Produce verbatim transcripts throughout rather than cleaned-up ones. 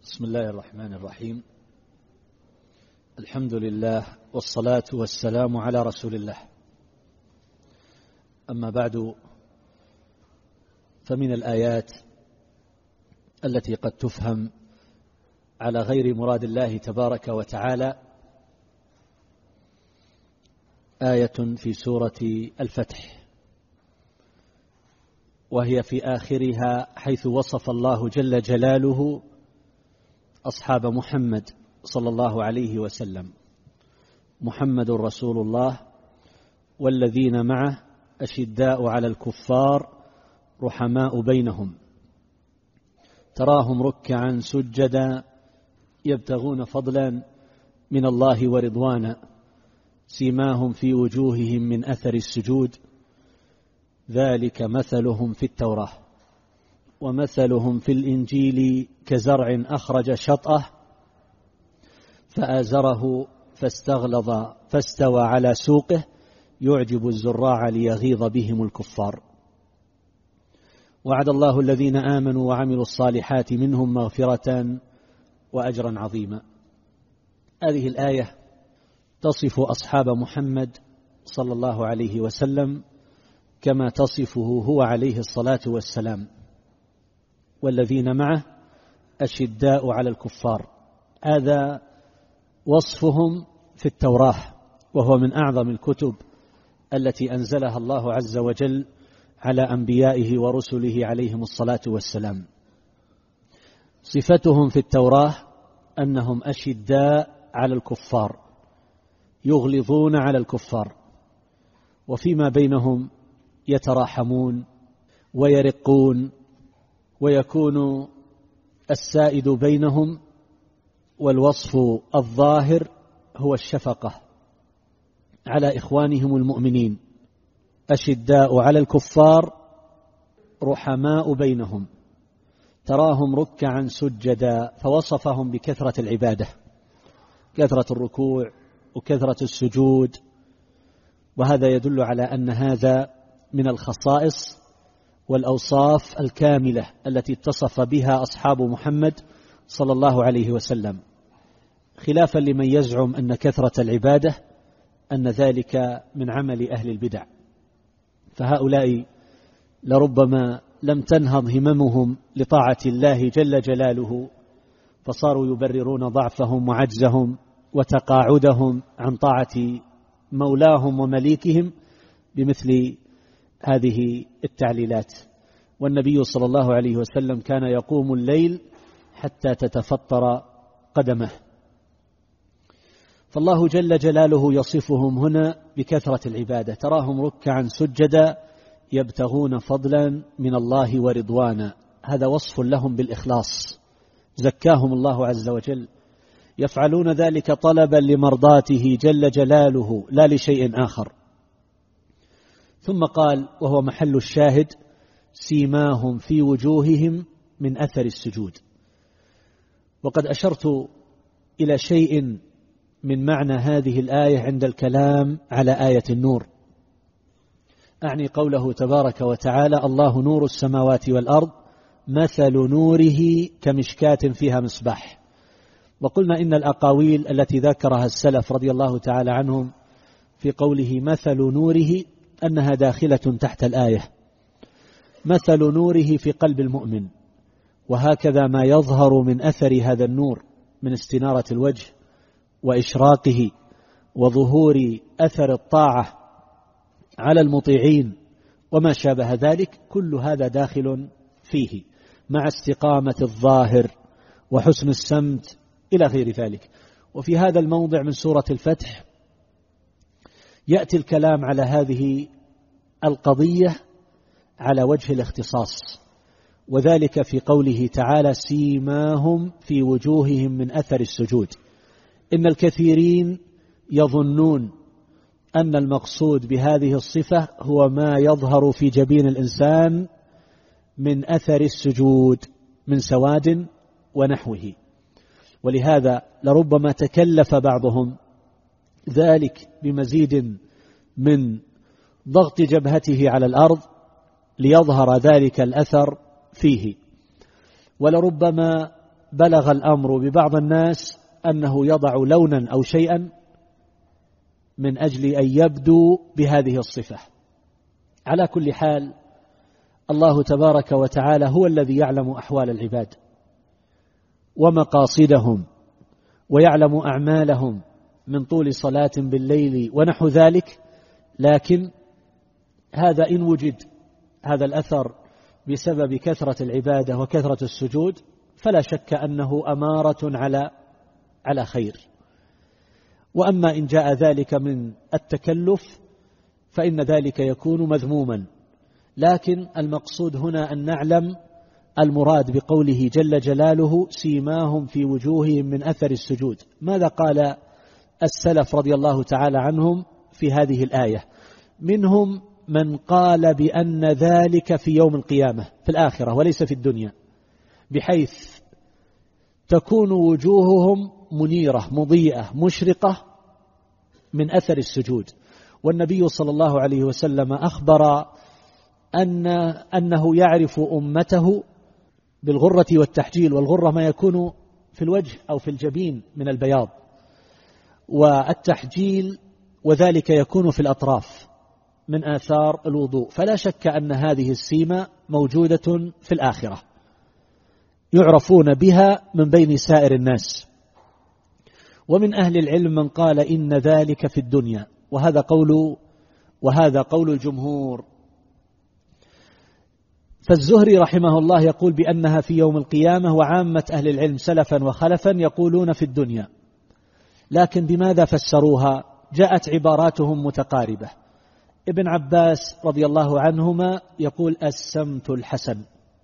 بسم الله الرحمن الرحيم. الحمد لله والصلاة والسلام على رسول الله. أما بعد، فمن الآيات التي قد تفهم على غير مراد الله تبارك وتعالى آية في سورة الفتح، وهي في آخرها حيث وصف الله جل جلاله أصحاب محمد صلى الله عليه وسلم: محمد رسول الله والذين معه أشداء على الكفار رحماء بينهم تراهم ركعا سجدا يبتغون فضلا من الله ورضوانا سيماهم في وجوههم من أثر السجود ذلك مثلهم في التوراة ومثلهم في الإنجيل كزرع أخرج شطأه فآزره فاستغلظ فاستوى على سوقه يعجب الزراع ليغيظ بهم الكفار. وعد الله الذين آمنوا وعملوا الصالحات منهم مغفرة وأجرا عظيما. هذه الآية تصف أصحاب محمد صلى الله عليه وسلم كما تصفه هو عليه الصلاة والسلام: والذين معه أشداء على الكفار. هذا وصفهم في التوراة، وهو من أعظم الكتب التي أنزلها الله عز وجل على أنبيائه ورسله عليهم الصلاة والسلام. صفتهم في التوراة أنهم أشداء على الكفار، يغلظون على الكفار، وفيما بينهم يتراحمون ويرقون، ويكون السائد بينهم والوصف الظاهر هو الشفقة على إخوانهم المؤمنين. أشداء على الكفار رحماء بينهم تراهم ركعا سجدا، فوصفهم بكثرة العبادة، كثرة الركوع وكثرة السجود، وهذا يدل على أن هذا من الخصائص والأوصاف الكاملة التي اتصف بها أصحاب محمد صلى الله عليه وسلم، خلافا لمن يزعم أن كثرة العبادة أن ذلك من عمل أهل البدع، فهؤلاء لربما لم تنهض هممهم لطاعة الله جل جلاله، فصاروا يبررون ضعفهم وعجزهم وتقاعدهم عن طاعة مولاهم ومليكهم بمثل هذه التعليلات. والنبي صلى الله عليه وسلم كان يقوم الليل حتى تتفطر قدمه. فالله جل جلاله يصفهم هنا بكثرة العبادة: تراهم ركعا سجدا يبتغون فضلا من الله ورضوانا. هذا وصف لهم بالإخلاص، زكاهم الله عز وجل، يفعلون ذلك طلبا لمرضاته جل جلاله لا لشيء آخر. ثم قال، وهو محل الشاهد: سيماهم في وجوههم من أثر السجود. وقد أشرت إلى شيء من معنى هذه الآية عند الكلام على آية النور، أعني قوله تبارك وتعالى: الله نور السماوات والأرض مثل نوره كمشكاة فيها مصباح. وقلنا إن الأقاويل التي ذكرها السلف رضي الله تعالى عنهم في قوله مثل نوره أنها داخلة تحت الآية، مثل نوره في قلب المؤمن، وهكذا ما يظهر من أثر هذا النور من استنارة الوجه وإشراقه وظهور أثر الطاعة على المطيعين وما شابه ذلك، كل هذا داخل فيه مع استقامة الظاهر وحسن السمت إلى غير ذلك. وفي هذا الموضع من سورة الفتح يأتي الكلام على هذه القضية على وجه الاختصاص، وذلك في قوله تعالى: سيماهم في وجوههم من أثر السجود. إن الكثيرين يظنون أن المقصود بهذه الصفة هو ما يظهر في جبين الإنسان من أثر السجود من سواد ونحوه، ولهذا لربما تكلف بعضهم ذلك بمزيد من ضغط جبهته على الأرض ليظهر ذلك الأثر فيه، ولربما بلغ الأمر ببعض الناس أنه يضع لونا أو شيئا من أجل أن يبدو بهذه الصفة. على كل حال الله تبارك وتعالى هو الذي يعلم أحوال العباد ومقاصدهم ويعلم أعمالهم من طول صلاة بالليل ونحو ذلك، لكن هذا إن وجد هذا الأثر بسبب كثرة العبادة وكثرة السجود فلا شك أنه أمارة على على خير. وأما إن جاء ذلك من التكلف فإن ذلك يكون مذموما، لكن المقصود هنا أن نعلم المراد بقوله جل جلاله سيماهم في وجوههم من أثر السجود. ماذا قال السلف رضي الله تعالى عنهم في هذه الآية؟ منهم من قال بأن ذلك في يوم القيامة في الآخرة وليس في الدنيا، بحيث تكون وجوههم منيرة مضيئة مشرقة من أثر السجود. والنبي صلى الله عليه وسلم أخبر أن أنه يعرف أمته بالغرة والتحجيل، والغرة ما يكون في الوجه أو في الجبين من البياض، والتحجيل وذلك يكون في الأطراف من آثار الوضوء. فلا شك أن هذه السيمة موجودة في الآخرة يعرفون بها من بين سائر الناس. ومن أهل العلم من قال إن ذلك في الدنيا، وهذا قول وهذا قول الجمهور. فالزهري رحمه الله يقول بأنها في يوم القيامة، وعامة أهل العلم سلفا وخلفا يقولون في الدنيا. لكن بماذا فسروها؟ جاءت عباراتهم متقاربة. ابن عباس رضي الله عنهما يقول السمت الحسن،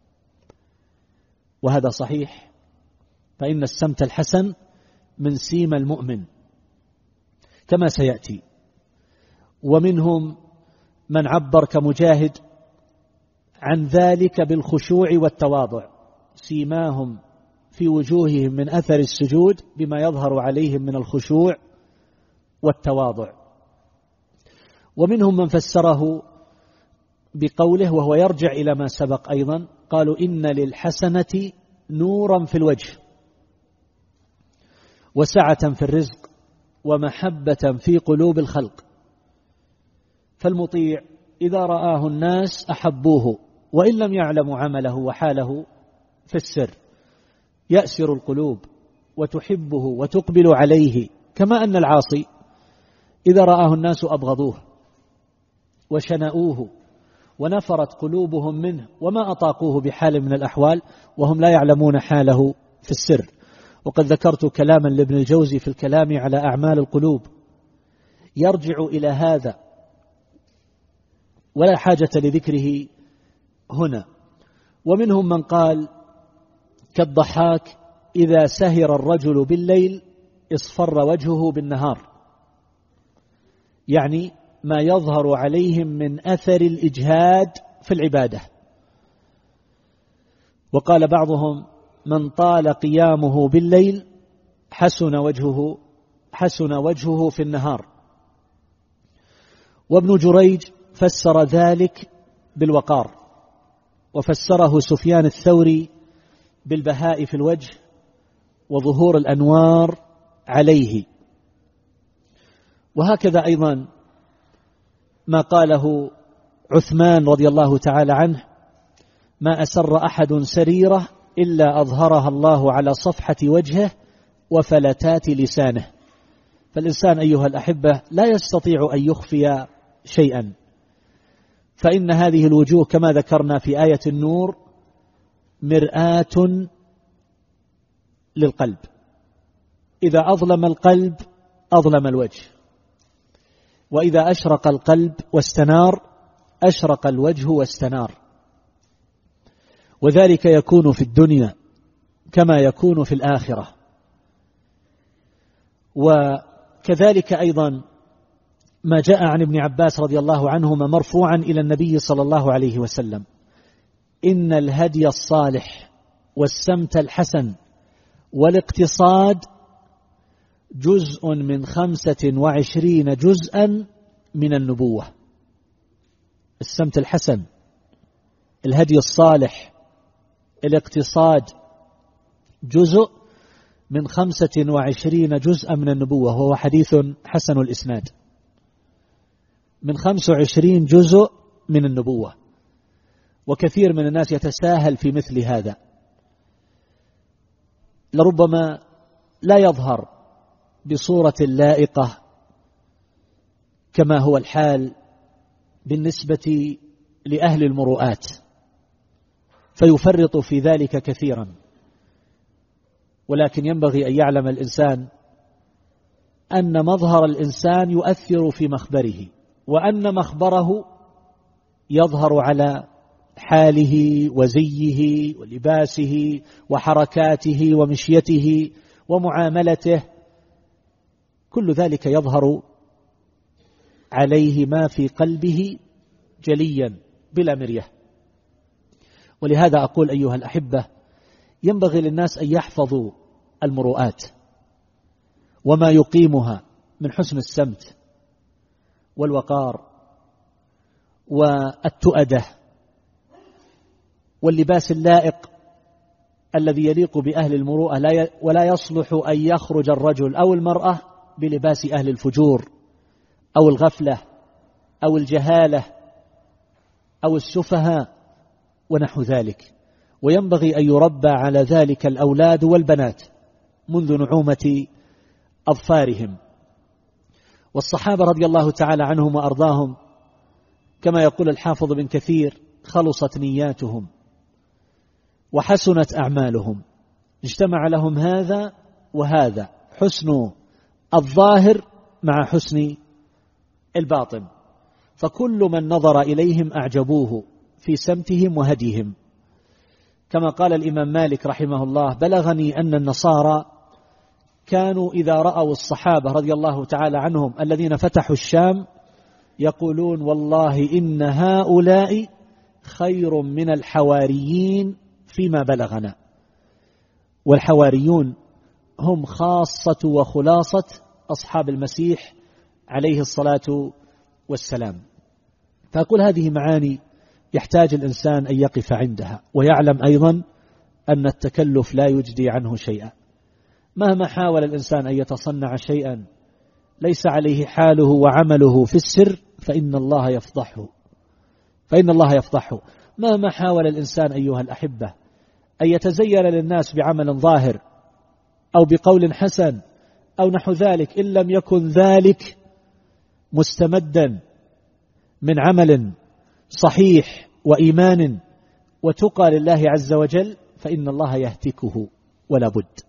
وهذا صحيح، فإن السمت الحسن من سيم المؤمن كما سيأتي. ومنهم من عبر كمجاهد عن ذلك بالخشوع والتواضع، سيماهم في وجوههم من أثر السجود بما يظهر عليهم من الخشوع والتواضع. ومنهم من فسره بقوله، وهو يرجع إلى ما سبق أيضا، قالوا إن للحسنة نورا في الوجه وسعة في الرزق ومحبة في قلوب الخلق، فالمطيع إذا رآه الناس أحبوه وإن لم يعلموا عمله وحاله في السر، يأسر القلوب وتحبه وتقبل عليه، كما أن العاصي إذا رآه الناس أبغضوه وشنؤوه ونفرت قلوبهم منه وما أطاقوه بحال من الأحوال وهم لا يعلمون حاله في السر. وقد ذكرت كلاما لابن الجوزي في الكلام على أعمال القلوب يرجع إلى هذا ولا حاجة لذكره هنا. ومنهم من قال كالضحاك إذا سهر الرجل بالليل اصفر وجهه بالنهار، يعني ما يظهر عليهم من أثر الإجهاد في العبادة. وقال بعضهم من طال قيامه بالليل حسن وجهه حسن وجهه في النهار. وابن جريج فسر ذلك بالوقار، وفسره سفيان الثوري بالبهاء في الوجه وظهور الأنوار عليه. وهكذا أيضا ما قاله عثمان رضي الله تعالى عنه، ما أسر أحد سريرة إلا أظهرها الله على صفحة وجهه وفلتات لسانه. فالإنسان أيها الأحبة لا يستطيع أن يخفي شيئا، فإن هذه الوجوه كما ذكرنا في آية النور مرآة للقلب، إذا أظلم القلب أظلم الوجه، وإذا أشرق القلب واستنار أشرق الوجه واستنار. وذلك يكون في الدنيا كما يكون في الآخرة. وكذلك أيضا ما جاء عن ابن عباس رضي الله عنهما مرفوعا إلى النبي صلى الله عليه وسلم، إن الهدي الصالح والسمت الحسن والاقتصاد جزء من خمسة وعشرين جزءا من النبوة. السمت الحسن، الهدي الصالح، الاقتصاد، جزء من خمسة وعشرين جزءا من النبوة، وهو حديث حسن الإسناد، من خمس وعشرين جزء من النبوة. وكثير من الناس يتساهل في مثل هذا، لربما لا يظهر بصورة لائقة كما هو الحال بالنسبة لأهل المروءات، فيفرط في ذلك كثيرا. ولكن ينبغي أن يعلم الإنسان أن مظهر الإنسان يؤثر في مخبره، وأن مخبره يظهر على حاله وزيه ولباسه وحركاته ومشيته ومعاملته، كل ذلك يظهر عليه ما في قلبه جليا بلا مرية. ولهذا أقول أيها الأحبة، ينبغي للناس أن يحفظوا المروءات وما يقيمها من حسن السمت والوقار والتؤدة واللباس اللائق الذي يليق بأهل المروءة، ولا يصلح أن يخرج الرجل أو المرأة بلباس أهل الفجور أو الغفلة أو الجهالة أو السفهاء ونحو ذلك. وينبغي أن يربى على ذلك الأولاد والبنات منذ نعومة أظفارهم. والصحابة رضي الله تعالى عنهم وأرضاهم كما يقول الحافظ بن كثير: خلصت نياتهم وحسنت أعمالهم، اجتمع لهم هذا وهذا، حسن الظاهر مع حسن الباطن، فكل من نظر إليهم أعجبوه في سمتهم وهديهم. كما قال الإمام مالك رحمه الله: بلغني أن النصارى كانوا إذا رأوا الصحابة رضي الله تعالى عنهم الذين فتحوا الشام يقولون: والله إن هؤلاء خير من الحواريين فيما بلغنا. والحواريون هم خاصة وخلاصة أصحاب المسيح عليه الصلاة والسلام. فأقول هذه معاني يحتاج الإنسان أن يقف عندها، ويعلم أيضا أن التكلف لا يجدي عنه شيئا. مهما حاول الإنسان أن يتصنع شيئا ليس عليه حاله وعمله في السر فإن الله يفضحه، فإن الله يفضحه. مهما حاول الإنسان أيها الأحبة أن يتزين للناس بعمل ظاهر أو بقول حسن أو نحو ذلك، إن لم يكن ذلك مستمدا من عمل صحيح وإيمان وتقى لله عز وجل فإن الله يهتكه ولا بد.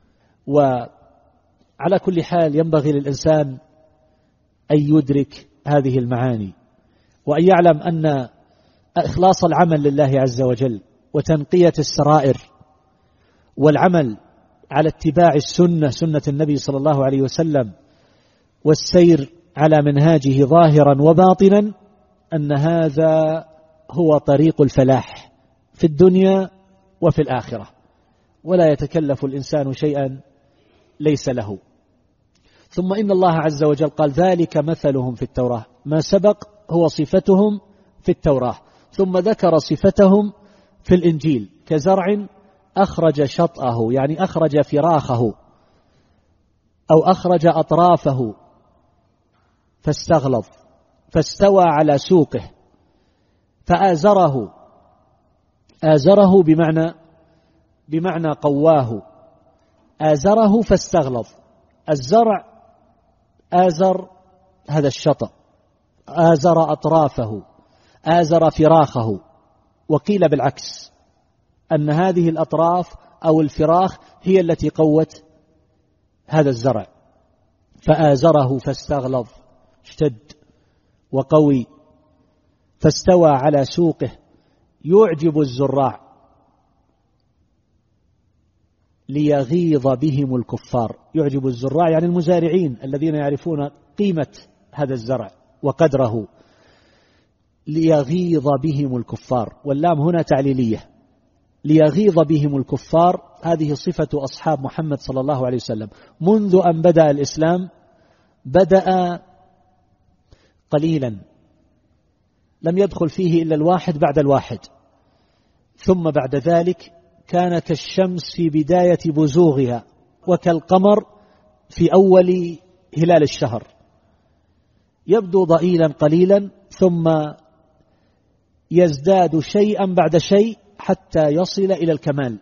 وعلى كل حال ينبغي للإنسان أن يدرك هذه المعاني، وأن يعلم أن إخلاص العمل لله عز وجل وتنقية السرائر والعمل على اتباع السنة، سنة النبي صلى الله عليه وسلم، والسير على منهاجه ظاهرا وباطنا، أن هذا هو طريق الفلاح في الدنيا وفي الآخرة، ولا يتكلف الإنسان شيئا ليس له. ثم إن الله عز وجل قال: ذلك مثلهم في التوراة، ما سبق هو صفتهم في التوراة، ثم ذكر صفتهم في الإنجيل: كزرع أخرج شطأه، يعني أخرج فراخه أو أخرج أطرافه فاستغلظ فاستوى على سوقه فآزره. آزره بمعنى بمعنى قواه، آزره فاستغلظ. الزرع آزر هذا الشطأ، آزر أطرافه، آزر فراخه. وقيل بالعكس، أن هذه الأطراف أو الفراخ هي التي قوت هذا الزرع، فآزره فاستغلظ، اشتد وقوي، فاستوى على سوقه يعجب الزراع ليغيظ بهم الكفار. يعجب الزراع يعني المزارعين الذين يعرفون قيمة هذا الزرع وقدره، ليغيظ بهم الكفار. واللام هنا تعليلية، ليغيظ بهم الكفار. هذه صفة أصحاب محمد صلى الله عليه وسلم منذ أن بدأ الإسلام. بدأ قليلا، لم يدخل فيه إلا الواحد بعد الواحد، ثم بعد ذلك كان كالشمس في بداية بزوغها وكالقمر في أول هلال الشهر، يبدو ضئيلا قليلا ثم يزداد شيئا بعد شيء حتى يصل إلى الكمال،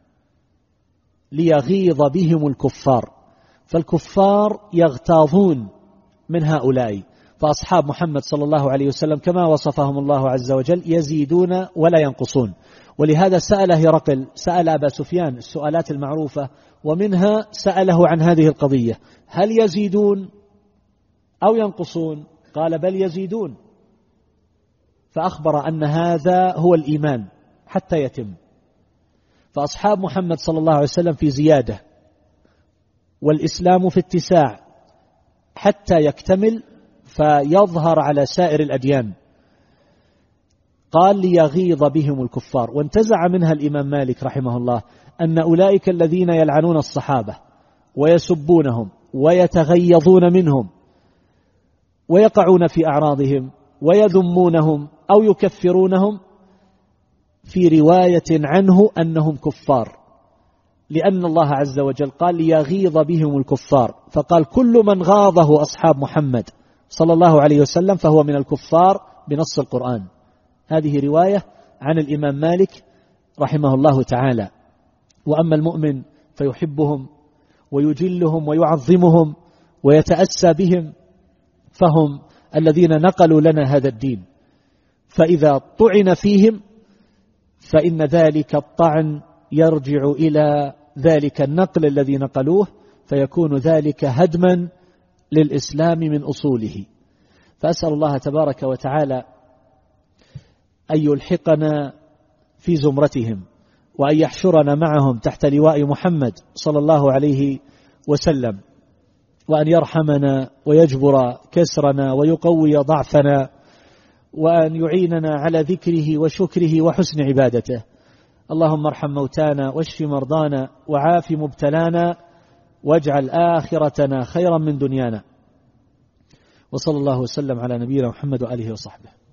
ليغيظ بهم الكفار. فالكفار يغتاظون من هؤلاء، فأصحاب محمد صلى الله عليه وسلم كما وصفهم الله عز وجل يزيدون ولا ينقصون. ولهذا سأل هرقل، سأل أبا سفيان السؤالات المعروفة، ومنها سأله عن هذه القضية: هل يزيدون أو ينقصون؟ قال: بل يزيدون. فأخبر أن هذا هو الإيمان حتى يتم. فأصحاب محمد صلى الله عليه وسلم في زيادة، والإسلام في اتساع حتى يكتمل فيظهر على سائر الأديان. قال: ليغيظ بهم الكفار. وانتزع منها الإمام مالك رحمه الله أن أولئك الذين يلعنون الصحابة ويسبونهم ويتغيظون منهم ويقعون في أعراضهم ويذمونهم أو يكفرونهم، في رواية عنه أنهم كفار، لأن الله عز وجل قال: ليغيظ بهم الكفار، فقال: كل من غاضه أصحاب محمد صلى الله عليه وسلم فهو من الكفار بنص القرآن. هذه رواية عن الإمام مالك رحمه الله تعالى. وأما المؤمن فيحبهم ويجلهم ويعظمهم ويتأسى بهم، فهم الذين نقلوا لنا هذا الدين. فإذا طعن فيهم فإن ذلك الطعن يرجع إلى ذلك النقل الذي نقلوه، فيكون ذلك هدما للإسلام من أصوله. فأسأل الله تبارك وتعالى أن يلحقنا في زمرتهم، وأن يحشرنا معهم تحت لواء محمد صلى الله عليه وسلم، وأن يرحمنا ويجبر كسرنا ويقوي ضعفنا، وأن يعيننا على ذكره وشكره وحسن عبادته. اللهم ارحم موتانا واشف مرضانا وعاف مبتلانا واجعل آخرتنا خيرا من دنيانا. وصلى الله وسلم على نبينا محمد وآله وصحبه.